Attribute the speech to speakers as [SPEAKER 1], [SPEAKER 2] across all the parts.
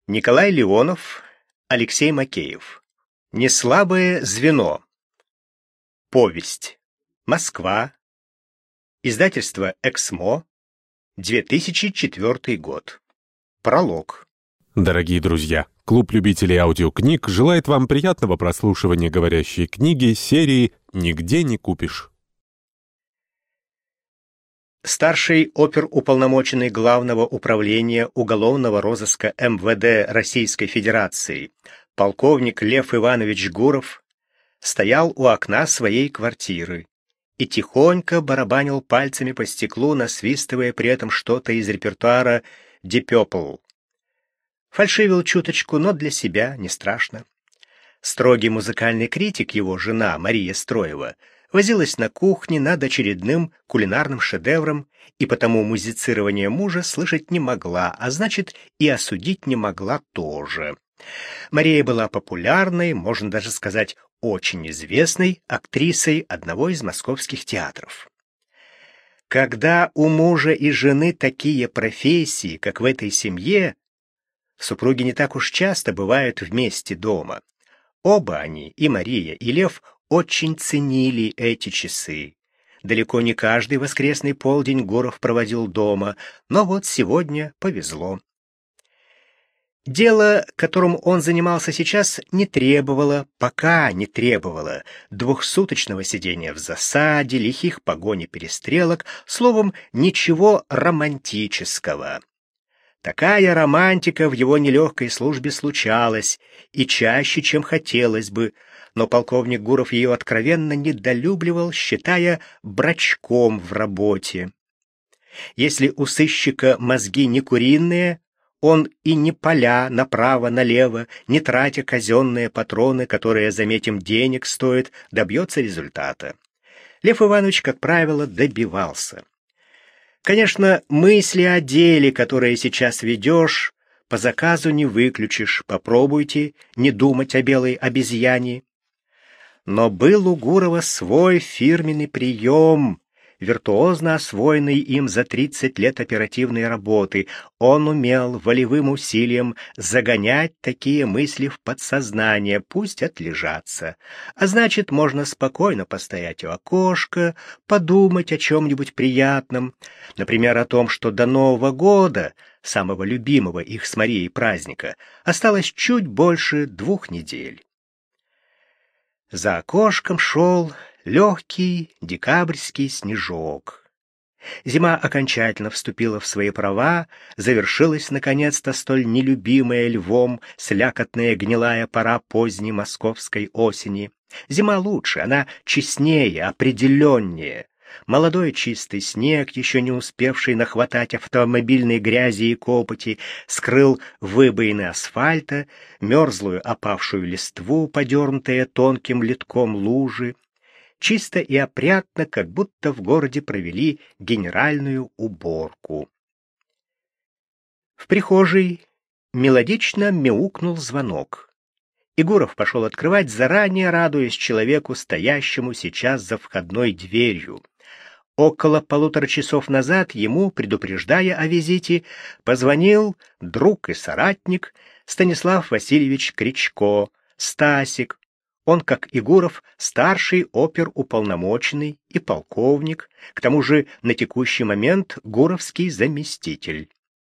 [SPEAKER 1] Николай Леонов, Алексей Макеев. Неслабое звено. Повесть. Москва. Издательство «Эксмо», 2004 год. Пролог.
[SPEAKER 2] Дорогие друзья, клуб любителей аудиокниг желает вам приятного прослушивания говорящей книги серии «Нигде не купишь».
[SPEAKER 1] Старший оперуполномоченный Главного управления уголовного розыска МВД Российской Федерации полковник Лев Иванович Гуров стоял у окна своей квартиры и тихонько барабанил пальцами по стеклу, насвистывая при этом что-то из репертуара Deep Purple. Фальшивил чуточку, но для себя не страшно. Строгий музыкальный критик, его жена Мария Строева, возилась на кухне над очередным кулинарным шедевром, и потому музицирование мужа слышать не могла, а значит, и осудить не могла тоже. Мария была популярной, можно даже сказать, очень известной актрисой одного из московских театров. Когда у мужа и жены такие профессии, как в этой семье, супруги не так уж часто бывают вместе дома. Оба они, и Мария, и Лев, очень ценили эти часы. Далеко не каждый воскресный полдень Гуров проводил дома, но вот сегодня повезло. Дело, которым он занимался сейчас, пока не требовало двухсуточного сидения в засаде, лихих погонь и перестрелок, словом, ничего романтического. Такая романтика в его нелегкой службе случалась, и чаще, чем хотелось бы, но полковник Гуров ее откровенно недолюбливал, считая брачком в работе. Если у сыщика мозги не куриные, он и не поля направо-налево, не тратя казенные патроны, которые, заметим, денег стоят, добьется результата. Лев Иванович, как правило, добивался. Конечно, мысли о деле, которое сейчас ведешь, по заказу не выключишь, попробуйте не думать о белой обезьяне. Но был у Гурова свой фирменный прием, виртуозно освоенный им за 30 лет оперативной работы. Он умел волевым усилием загонять такие мысли в подсознание, пусть отлежатся. А значит, можно спокойно постоять у окошка, подумать о чем-нибудь приятном, например, о том, что до Нового года, самого любимого их с Марией праздника, осталось чуть больше 2 недель. За окошком шел легкий декабрьский снежок. Зима окончательно вступила в свои права, завершилась наконец-то столь нелюбимая Львом слякотная гнилая пора поздней московской осени. Зима лучше, она честнее, определеннее. Молодой чистый снег, еще не успевший нахватать автомобильной грязи и копоти, скрыл выбоины асфальта, мерзлую опавшую листву, подернутые тонким литком лужи. Чисто и опрятно, как будто в городе провели генеральную уборку. В прихожей мелодично мяукнул звонок. Гуров пошел открывать, заранее радуясь человеку, стоящему сейчас за входной дверью. Около 1,5 часа назад ему, предупреждая о визите, позвонил друг и соратник Станислав Васильевич Кричко, Стасик. Он, как и Гуров, старший оперуполномоченный и полковник, к тому же на текущий момент гуровский заместитель.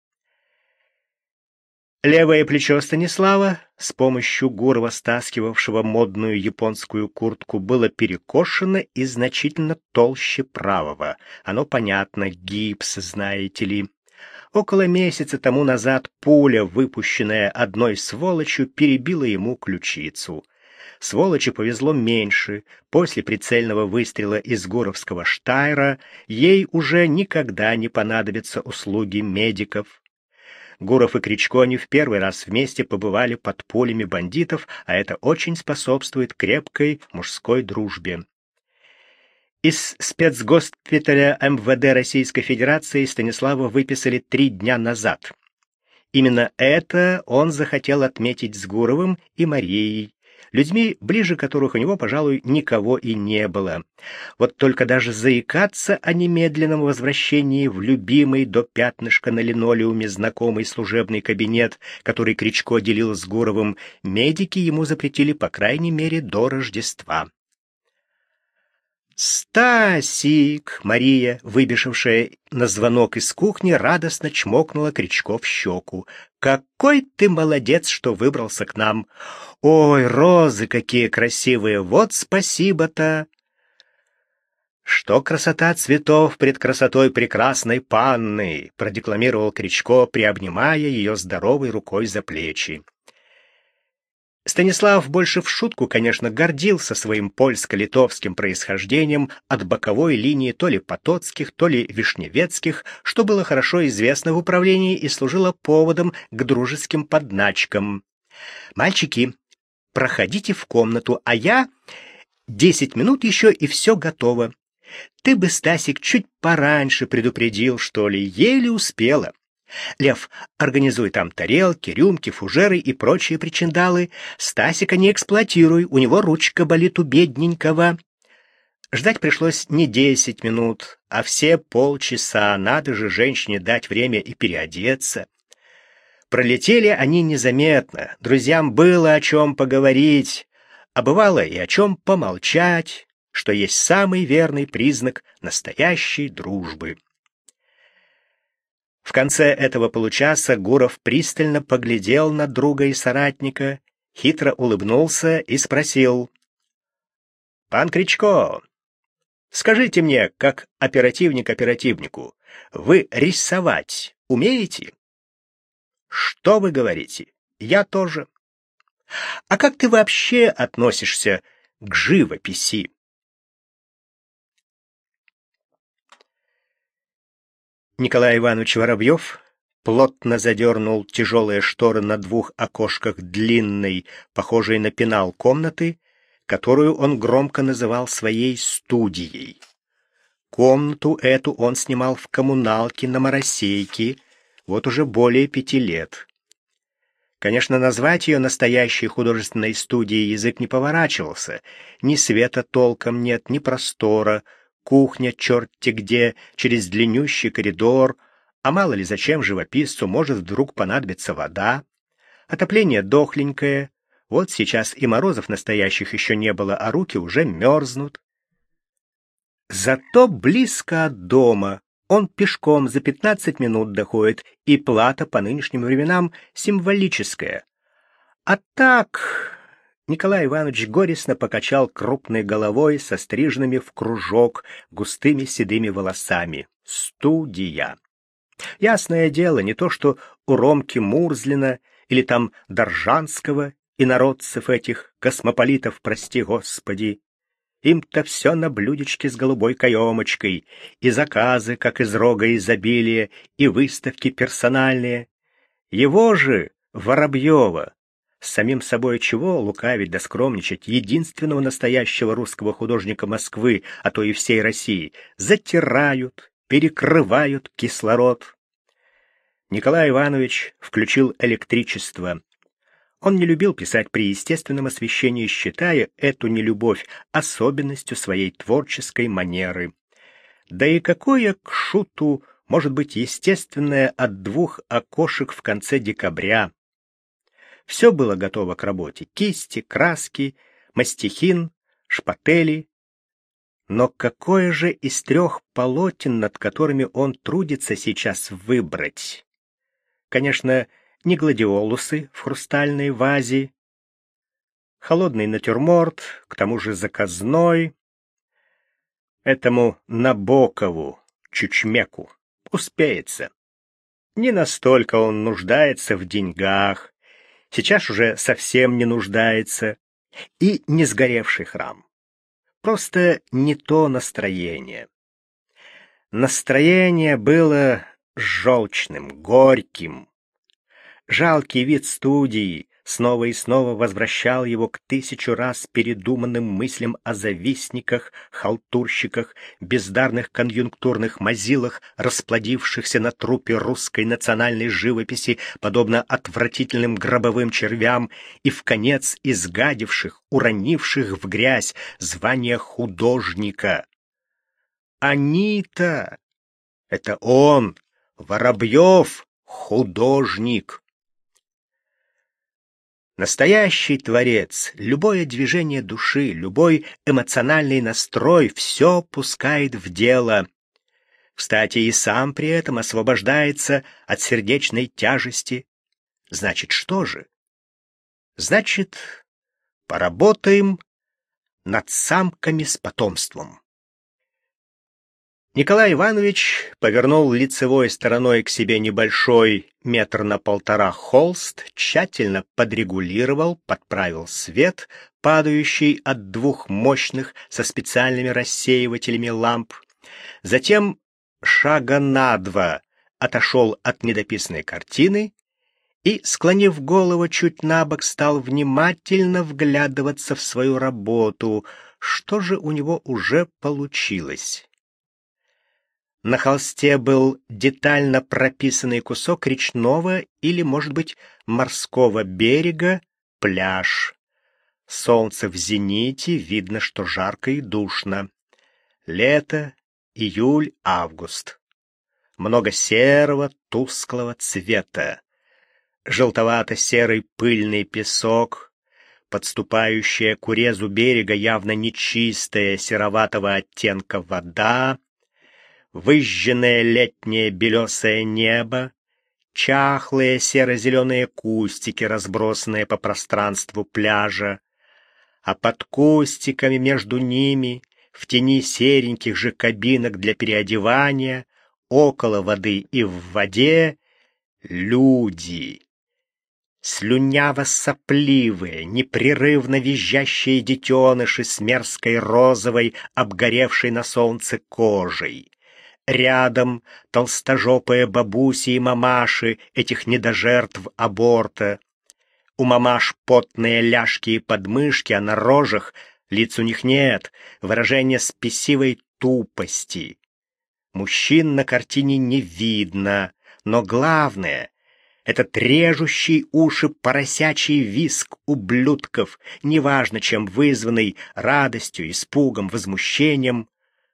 [SPEAKER 1] Левое плечо Станислава, с помощью Гурова стаскивавшего модную японскую куртку, было перекошено и значительно толще правого. Оно понятно, гипс, знаете ли. Около месяца тому назад пуля, выпущенная одной сволочью, перебила ему ключицу. Сволочи повезло меньше. После прицельного выстрела из гуровского штайра ей уже никогда не понадобятся услуги медиков. Гуров и Кричко не в первый раз вместе побывали под пулями бандитов, а это очень способствует крепкой мужской дружбе. Из спецгоспиталя МВД Российской Федерации Станислава выписали 3 дня назад. Именно это он захотел отметить с Гуровым и Марией. людьми, ближе которых у него, пожалуй, никого и не было. Вот только даже заикаться о немедленном возвращении в любимый до пятнышка на линолеуме знакомый служебный кабинет, который Кричко делил с Гуровым, медики ему запретили, по крайней мере, до Рождества. «Стасик!» — Мария, выбежавшая на звонок из кухни, радостно чмокнула Кричко в щеку. «Какой ты молодец, что выбрался к нам! Ой, розы какие красивые! Вот спасибо-то!» «Что красота цветов пред красотой прекрасной панны!» — продекламировал Кричко, приобнимая ее здоровой рукой за плечи. Станислав больше в шутку, конечно, гордился своим польско-литовским происхождением от боковой линии то ли Потоцких, то ли Вишневецких, что было хорошо известно в управлении и служило поводом к дружеским подначкам. «Мальчики, проходите в комнату, а я 10 минут еще, и все готово. Ты бы, Стасик, чуть пораньше предупредил, что ли, еле успела. Лев, организуй там тарелки, рюмки, фужеры и прочие причиндалы. Стасика не эксплуатируй, у него ручка болит у бедненького». Ждать пришлось не 10 минут, а все полчаса. Надо же женщине дать время и переодеться. Пролетели они незаметно. Друзьям было о чем поговорить, а бывало и о чем помолчать, что есть самый верный признак настоящей дружбы. В конце этого получаса Гуров пристально поглядел на друга и соратника, хитро улыбнулся и спросил: «Пан Кричко, скажите мне, как оперативник оперативнику, вы рисовать умеете?» «Что вы говорите? Я тоже. А как ты вообще относишься к живописи?» Николай Иванович Воробьев плотно задернул тяжелые шторы на 2 окошках длинной, похожей на пенал комнаты, которую он громко называл своей студией. Комнату эту он снимал в коммуналке на Моросейке вот уже более 5 лет. Конечно, назвать ее настоящей художественной студией язык не поворачивался. Ни света толком нет, ни простора, кухня черт-те где, через длиннющий коридор, а мало ли зачем живописцу может вдруг понадобиться вода. Отопление дохленькое, вот сейчас и морозов настоящих еще не было, а руки уже мерзнут. Зато близко от дома, он пешком за 15 минут доходит, и плата по нынешним временам символическая. А так... Николай Иванович горестно покачал крупной головой со стриженными в кружок густыми седыми волосами. Студия. Ясное дело, не то что у Ромки Мурзлина или там Доржанского, инородцев этих, космополитов, прости господи. Им-то все на блюдечке с голубой каемочкой, и заказы, как из рога изобилия, и выставки персональные. Его же, Воробьева, с самим собой чего лукавить да скромничать, единственного настоящего русского художника Москвы, а то и всей России, затирают, перекрывают кислород. Николай Иванович включил электричество. Он не любил писать при естественном освещении, считая эту нелюбовь особенностью своей творческой манеры. Да и какое к шуту может быть естественное от 2 окошек в конце декабря? Все было готово к работе: кисти, краски, мастихин, шпатели. Но какое же из 3 полотен, над которыми он трудится сейчас, выбрать? Конечно, не гладиолусы в хрустальной вазе, холодный натюрморт, к тому же заказной. Этому Набокову, Чучмеку, успеется. Не настолько он нуждается в деньгах, сейчас уже совсем не нуждается, и не сгоревший храм. Просто не то настроение. Настроение было желчным, горьким. Жалкий вид студии, снова и снова возвращал его к 1000 раз передуманным мыслям о завистниках, халтурщиках, бездарных конъюнктурных мазилах, расплодившихся на трупе русской национальной живописи, подобно отвратительным гробовым червям, и вконец изгадивших, уронивших в грязь звание художника. Они-то... Это он, Воробьев, художник. Настоящий творец, любое движение души, любой эмоциональный настрой — все пускает в дело. Кстати, и сам при этом освобождается от сердечной тяжести. Значит, что же? Значит, поработаем над самками с потомством. Николай Иванович повернул лицевой стороной к себе небольшой 1,5 метра холст, тщательно подрегулировал, подправил свет, падающий от 2 мощных со специальными рассеивателями ламп. Затем шага на 2 отошел от недописанной картины и, склонив голову чуть набок, стал внимательно вглядываться в свою работу. Что же у него уже получилось? На холсте был детально прописанный кусок речного или, может быть, морского берега, пляж. Солнце в зените, видно, что жарко и душно. Лето, июль, август. Много серого, тусклого цвета. Желтовато-серый пыльный песок, подступающая к урезу берега явно нечистая сероватого оттенка вода, выжженное летнее белесое небо, чахлые серо-зеленые кустики, разбросанные по пространству пляжа, а под кустиками между ними, в тени сереньких же кабинок для переодевания, около воды и в воде, люди. Слюняво-сопливые, непрерывно визжащие детеныши с мерзкой розовой, обгоревшей на солнце кожей. Рядом толстожопые бабуси и мамаши этих недожертв аборта. У мамаш потные ляжки и подмышки, а на рожах лиц у них нет, выражение спесивой тупости. Мужчин на картине не видно, но главное — этот режущий уши поросячий визг ублюдков, неважно чем вызванный, радостью, испугом, возмущением.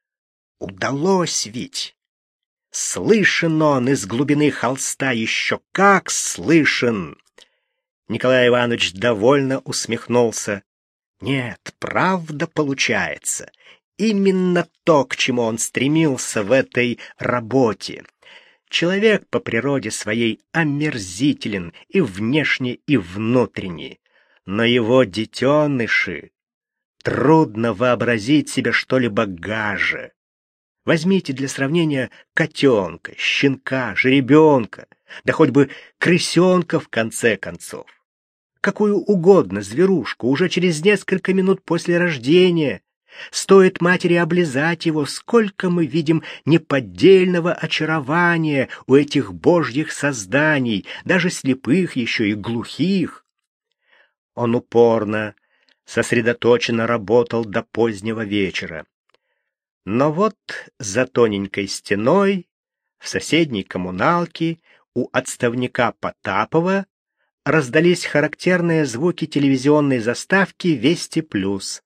[SPEAKER 1] Удалось ведь! Слышен он из глубины холста, еще как слышен! Николай Иванович довольно усмехнулся. Нет, правда получается. Именно то, к чему он стремился в этой работе. Человек по природе своей омерзителен и внешне, и внутренне. Но его детеныши... Трудно вообразить себе что-либо гаже. Возьмите для сравнения котенка, щенка, жеребенка, да хоть бы крысенка в конце концов. Какую угодно зверушку уже через несколько минут после рождения. Стоит матери облизать его, сколько мы видим неподдельного очарования у этих божьих созданий, даже слепых еще и глухих. Он упорно, сосредоточенно работал до позднего вечера. Но вот за тоненькой стеной, в соседней коммуналке, у отставника Потапова раздались характерные звуки телевизионной заставки «Вести плюс».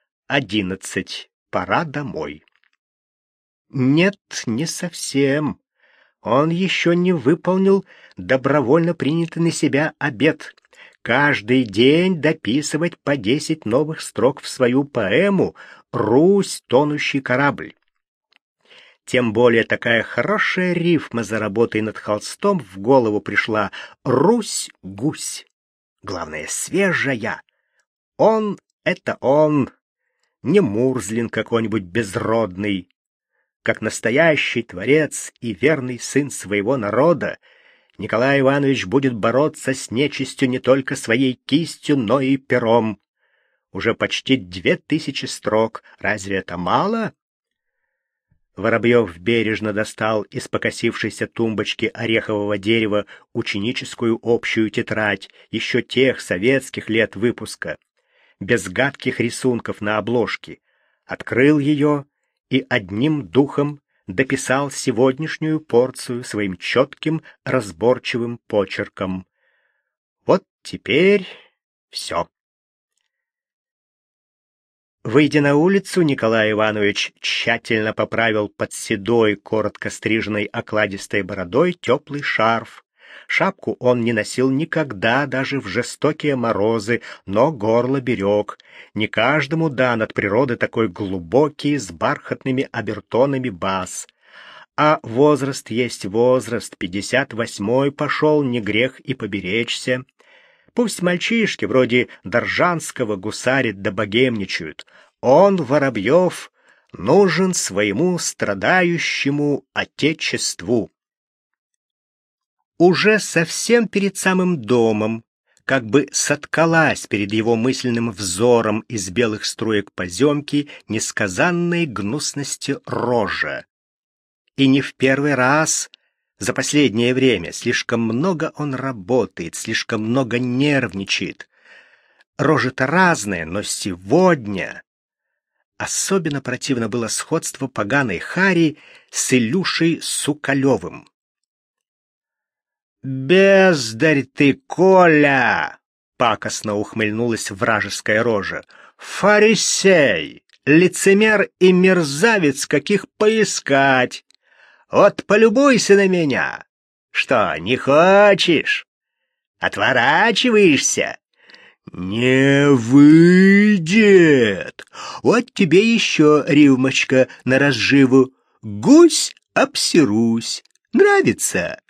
[SPEAKER 1] 11. Пора домой. Нет, не совсем. Он еще не выполнил добровольно принятый на себя обет. Каждый день дописывать по 10 новых строк в свою поэму «Русь, тонущий корабль». Тем более такая хорошая рифма за работой над холстом в голову пришла: «Русь-гусь». Главное, свежая. Он — это он, не Мурзлин какой-нибудь безродный. Как настоящий творец и верный сын своего народа, Николай Иванович будет бороться с нечистью не только своей кистью, но и пером. Уже почти 2000 строк. Разве это мало? Воробьев бережно достал из покосившейся тумбочки орехового дерева ученическую общую тетрадь еще тех советских лет выпуска, без гадких рисунков на обложке, открыл ее и одним духом дописал сегодняшнюю порцию своим четким, разборчивым почерком. Вот теперь все. Выйдя на улицу, Николай Иванович тщательно поправил под седой, коротко стриженной окладистой бородой теплый шарф. Шапку он не носил никогда, даже в жестокие морозы, но горло берег. Не каждому дан от природы такой глубокий, с бархатными обертонами бас. А возраст есть возраст, 58-й пошел, не грех и поберечься. Пусть мальчишки вроде Доржанского гусарят да богемничают. Он, Воробьев, нужен своему страдающему отечеству. Уже совсем перед самым домом, как бы соткалась перед его мысленным взором из белых струек поземки несказанной гнусности рожа. И не в первый раз за последнее время слишком много он работает, слишком много нервничает. Рожи-то разные, но сегодня особенно противно было сходство поганой Хари с Илюшей Сукалевым. «Бездарь ты, Коля!» — пакостно ухмыльнулась вражеская рожа. «Фарисей, лицемер и мерзавец, каких поискать! Вот полюбуйся на меня! Что, не хочешь? Отворачиваешься? Не выйдет! Вот тебе еще рюмочка на разживу. Гусь обсерусь. Нравится?»